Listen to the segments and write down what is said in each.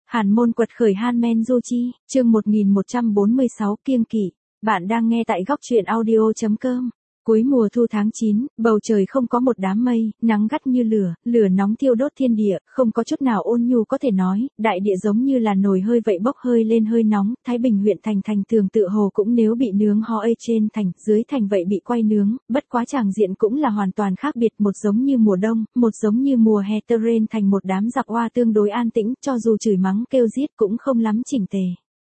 Hàn môn quật khởi Han Du Chi, chương 1146 kiêng kỵ. Bạn đang nghe tại góc truyện audio.com. Cuối mùa thu tháng 9, bầu trời không có một đám mây, nắng gắt như lửa, lửa nóng thiêu đốt thiên địa, không có chút nào ôn nhu có thể nói, đại địa giống như là nồi hơi vậy bốc hơi lên hơi nóng, Thái Bình huyện thành tường tự hồ cũng nếu bị nướng ho trên thành, dưới thành vậy bị quay nướng, bất quá tràng diện cũng là hoàn toàn khác biệt, một giống như mùa đông, một giống như mùa hè terrain thành một đám giặc hoa tương đối an tĩnh, cho dù chửi mắng kêu giết cũng không lắm chỉnh tề.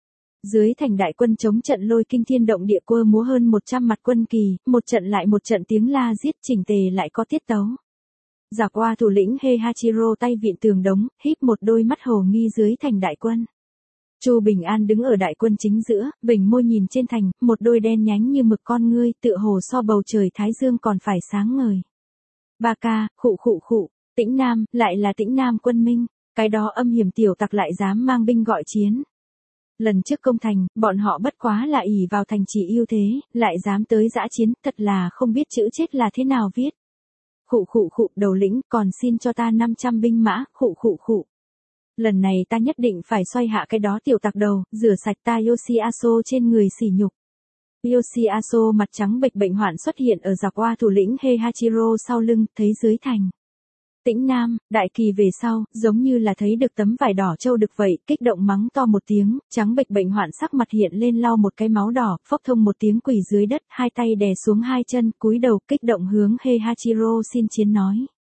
Dưới thành đại quân chống trận lôi kinh thiên động địa quơ múa hơn 100 mặt quân kỳ, một trận lại một trận tiếng la giết chỉnh tề lại có tiết tấu. Giặc hoa thủ lĩnh Heihachiro tay vịn tường đống, híp một đôi mắt hồ nghi dưới thành đại quân. Chu Bình An đứng ở đại quân chính giữa, bình môi nhìn trên thành, một đôi đen nhánh như mực con ngươi, tựa hồ so bầu trời thái dương còn phải sáng ngời. Ba ca, khụ, Tĩnh Nam, lại là Tĩnh Nam quân minh, cái đó âm hiểm tiểu tặc lại dám mang binh gọi chiến. Lần trước công thành, bọn họ bất quá là ỷ vào thành trì ưu thế, lại dám tới dã chiến, thật là không biết chữ chết là thế nào viết. Khụ, đầu lĩnh, còn xin cho ta 500 binh mã, khụ. Lần này ta nhất định phải xoay hạ cái đó tiểu tặc đầu, rửa sạch ta Yoshiaso trên người sỉ nhục. Yoshiaso mặt trắng bệch bệnh hoạn xuất hiện ở giặc hoa thủ lĩnh Heihachiro sau lưng, thấy dưới thành. Tĩnh Nam, đại kỳ về sau, giống như là thấy được tấm vải đỏ trâu đực vậy, kích động mắng to một tiếng, trắng bệch bệnh hoạn sắc mặt hiện lên lau một cái máu đỏ, phốc thông một tiếng quỳ dưới đất, hai tay đè xuống hai chân, cúi đầu kích động hướng Heihachiro xin chiến nói.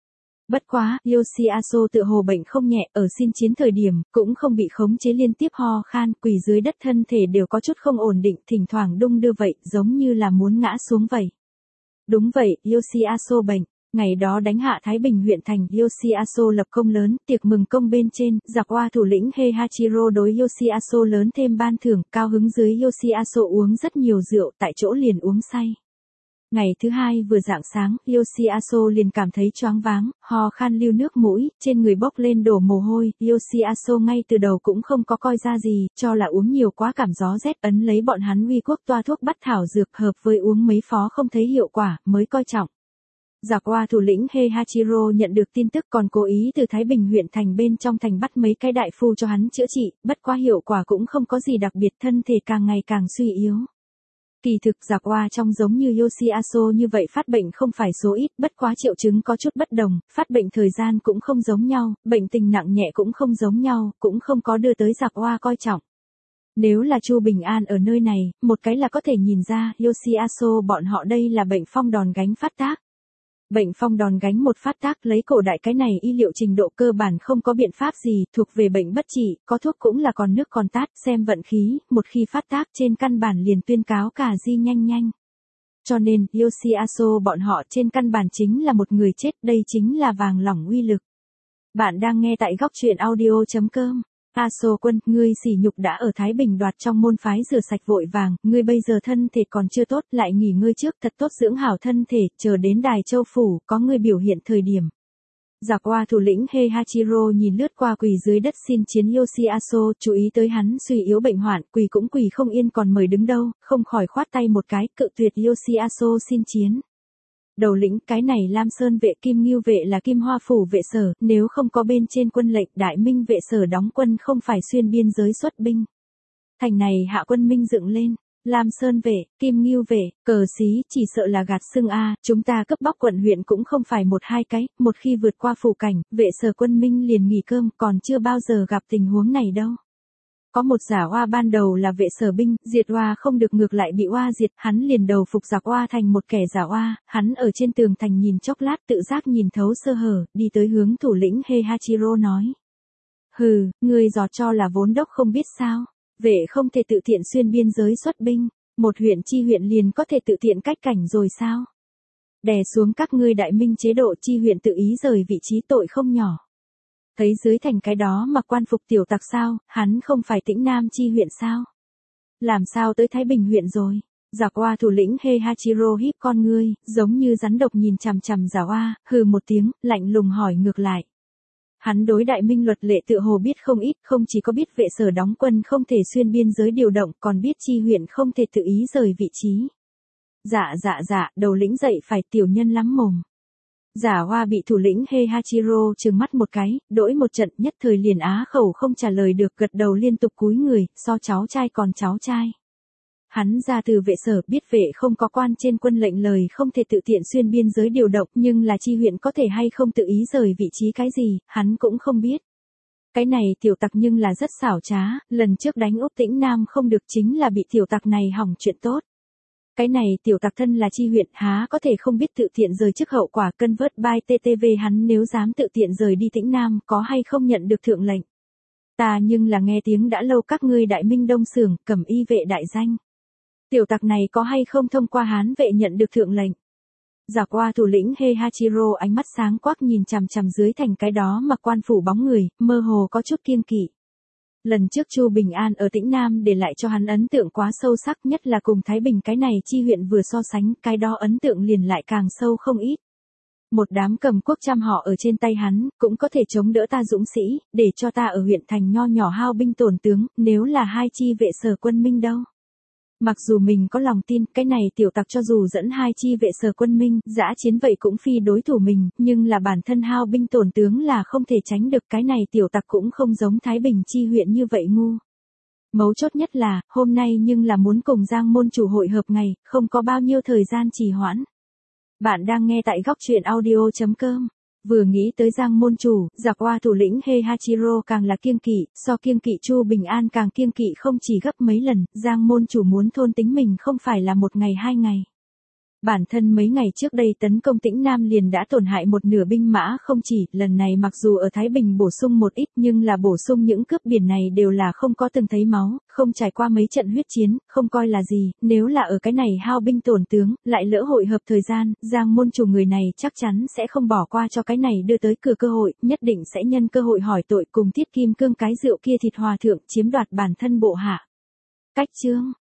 Bất quá, Yoshiaso tựa hồ bệnh không nhẹ, ở xin chiến thời điểm, cũng không bị khống chế liên tiếp ho khan, quỳ dưới đất thân thể đều có chút không ổn định, thỉnh thoảng đung đưa vậy, giống như là muốn ngã xuống vậy. Đúng vậy, Yoshiaso bệnh. Ngày đó đánh hạ Thái Bình huyện thành, Yoshiaso lập công lớn, tiệc mừng công bên trên, giặc hoa thủ lĩnh Heihachiro đối Yoshiaso lớn thêm ban thưởng, cao hứng dưới Yoshiaso uống rất nhiều rượu, tại chỗ liền uống say. Ngày thứ hai vừa rạng sáng, Yoshiaso liền cảm thấy choáng váng, ho khan lưu nước mũi, trên người bốc lên đổ mồ hôi, Yoshiaso ngay từ đầu cũng không có coi ra gì, cho là uống nhiều quá cảm gió rét, ấn lấy bọn hắn uy quốc toa thuốc bắt thảo dược hợp với uống mấy phó không thấy hiệu quả, mới coi trọng. Giặc hoa thủ lĩnh Heihachiro nhận được tin tức còn cố ý từ Thái Bình huyện thành bên trong thành bắt mấy cái đại phu cho hắn chữa trị, bất quá hiệu quả cũng không có gì đặc biệt, thân thể càng ngày càng suy yếu. Kỳ thực giặc hoa trong giống như Yoshiaso như vậy phát bệnh không phải số ít, bất quá triệu chứng có chút bất đồng, phát bệnh thời gian cũng không giống nhau, bệnh tình nặng nhẹ cũng không giống nhau, cũng không có đưa tới giặc hoa coi trọng. Nếu là Chu Bình An ở nơi này, một cái là có thể nhìn ra, Yoshiaso bọn họ đây là bệnh phong đòn gánh phát tác. Bệnh phong đòn gánh một phát tác lấy cổ đại cái này y liệu trình độ cơ bản không có biện pháp gì, thuộc về bệnh bất trị, có thuốc cũng là còn nước còn tát, xem vận khí, một khi phát tác trên căn bản liền tuyên cáo cả di nhanh. Cho nên, Yoshiaso bọn họ trên căn bản chính là một người chết, đây chính là vàng lỏng uy lực. Bạn đang nghe tại góc truyện audio.com. Aso quân, ngươi sỉ nhục đã ở Thái Bình đoạt trong môn phái rửa sạch vội vàng, ngươi bây giờ thân thể còn chưa tốt, lại nghỉ ngơi trước, thật tốt dưỡng hảo thân thể, chờ đến Đài Châu phủ, có ngươi biểu hiện thời điểm. Giặc hoa thủ lĩnh Heihachiro nhìn lướt qua quỳ dưới đất xin chiến Yoshiaso, chú ý tới hắn suy yếu bệnh hoạn, quỳ cũng quỳ không yên còn mời đứng đâu, không khỏi khoát tay một cái, cự tuyệt Yoshiaso xin chiến. Đầu lĩnh, cái này Lam Sơn vệ Kim Ngưu vệ là Kim Hoa phủ vệ sở, nếu không có bên trên quân lệnh, Đại Minh vệ sở đóng quân không phải xuyên biên giới xuất binh. Thành này hạ quân minh dựng lên, Lam Sơn vệ, Kim Ngưu vệ, cờ xí, chỉ sợ là gạt xưng a, chúng ta cướp bóc quận huyện cũng không phải một hai cái, một khi vượt qua phủ cảnh, vệ sở quân minh liền nghỉ cơm, còn chưa bao giờ gặp tình huống này đâu. Có một giả oa ban đầu là vệ sở binh, diệt oa không được ngược lại bị oa diệt, hắn liền đầu phục giặc oa thành một kẻ giả oa, hắn ở trên tường thành nhìn chốc lát tự giác nhìn thấu sơ hở, đi tới hướng thủ lĩnh Heihachiro nói. Hừ, ngươi giọt cho là vốn đốc không biết sao, vệ không thể tự tiện xuyên biên giới xuất binh, một huyện chi huyện liền có thể tự tiện cách cảnh rồi sao? Đè xuống các ngươi Đại Minh chế độ chi huyện tự ý rời vị trí tội không nhỏ. Thấy dưới thành cái đó mà quan phục tiểu tặc sao, hắn không phải Tĩnh Nam chi huyện sao? Làm sao tới Thái Bình huyện rồi? Giặc hoa thủ lĩnh Heihachiro híp con ngươi, giống như rắn độc nhìn chằm chằm giả hoa, hừ một tiếng, lạnh lùng hỏi ngược lại. Hắn đối Đại Minh luật lệ tựa hồ biết không ít, không chỉ có biết vệ sở đóng quân không thể xuyên biên giới điều động, còn biết chi huyện không thể tự ý rời vị trí. Dạ, đầu lĩnh dậy phải tiểu nhân lắm mồm. Giả Hoa bị thủ lĩnh Heihachiro trừng mắt một cái, đỗi một trận nhất thời liền á khẩu không trả lời được, gật đầu liên tục cúi người, so cháu trai còn cháu trai. Hắn ra từ vệ sở, biết vệ không có quan trên quân lệnh lời không thể tự tiện xuyên biên giới điều động, nhưng là chi huyện có thể hay không tự ý rời vị trí cái gì, hắn cũng không biết. Cái này tiểu tặc nhưng là rất xảo trá, lần trước đánh Úc Tĩnh Nam không được chính là bị tiểu tặc này hỏng chuyện tốt. Cái này tiểu tặc thân là chi huyện, há có thể không biết tự tiện rời trước hậu quả, cân vớt by TTV, hắn nếu dám tự tiện rời đi Tĩnh Nam có hay không nhận được thượng lệnh. Ta nhưng là nghe tiếng đã lâu các ngươi Đại Minh Đông Xưởng, Cẩm Y vệ đại danh. Tiểu tặc này có hay không thông qua Hán vệ nhận được thượng lệnh. Giả qua thủ lĩnh Heihachiro ánh mắt sáng quắc nhìn chằm chằm dưới thành cái đó mặc quan phủ bóng người, mơ hồ có chút kiêng kỵ. Lần trước Chu Bình An ở Tĩnh Nam để lại cho hắn ấn tượng quá sâu sắc, nhất là cùng Thái Bình cái này chi huyện vừa so sánh, cái đó ấn tượng liền lại càng sâu không ít. Một đám cầm quốc trăm họ ở trên tay hắn, cũng có thể chống đỡ ta dũng sĩ, để cho ta ở huyện thành nho nhỏ hao binh tổn tướng, nếu là hai chi vệ sở quân minh đâu. Mặc dù mình có lòng tin, cái này tiểu tặc cho dù dẫn hai chi vệ sở quân minh, dã chiến vậy cũng phi đối thủ mình, nhưng là bản thân hao binh tổn tướng là không thể tránh được, cái này tiểu tặc cũng không giống Thái Bình chi huyện như vậy ngu. Mấu chốt nhất là, hôm nay nhưng là muốn cùng Giang môn chủ hội hợp ngày, không có bao nhiêu thời gian trì hoãn. Bạn đang nghe tại góc truyện audio.com. Vừa nghĩ tới Giang môn chủ, Giặc Hoa thủ lĩnh Heihachiro càng là kiêng kỵ, so kiêng kỵ Chu Bình An càng kiêng kỵ không chỉ gấp mấy lần, Giang môn chủ muốn thôn tính mình không phải là một ngày hai ngày. Bản thân mấy ngày trước đây tấn công Tĩnh Nam liền đã tổn hại một nửa binh mã, không chỉ, lần này mặc dù ở Thái Bình bổ sung một ít nhưng là bổ sung những cướp biển này đều là không có từng thấy máu, không trải qua mấy trận huyết chiến, không coi là gì, nếu là ở cái này hao binh tổn tướng, lại lỡ hội hợp thời gian, Giang môn chủ người này chắc chắn sẽ không bỏ qua cho cái này đưa tới cửa cơ hội, nhất định sẽ nhân cơ hội hỏi tội cùng Tiết Kim Cương cái rượu kia thịt hòa thượng chiếm đoạt bản thân bộ hạ. Cách chương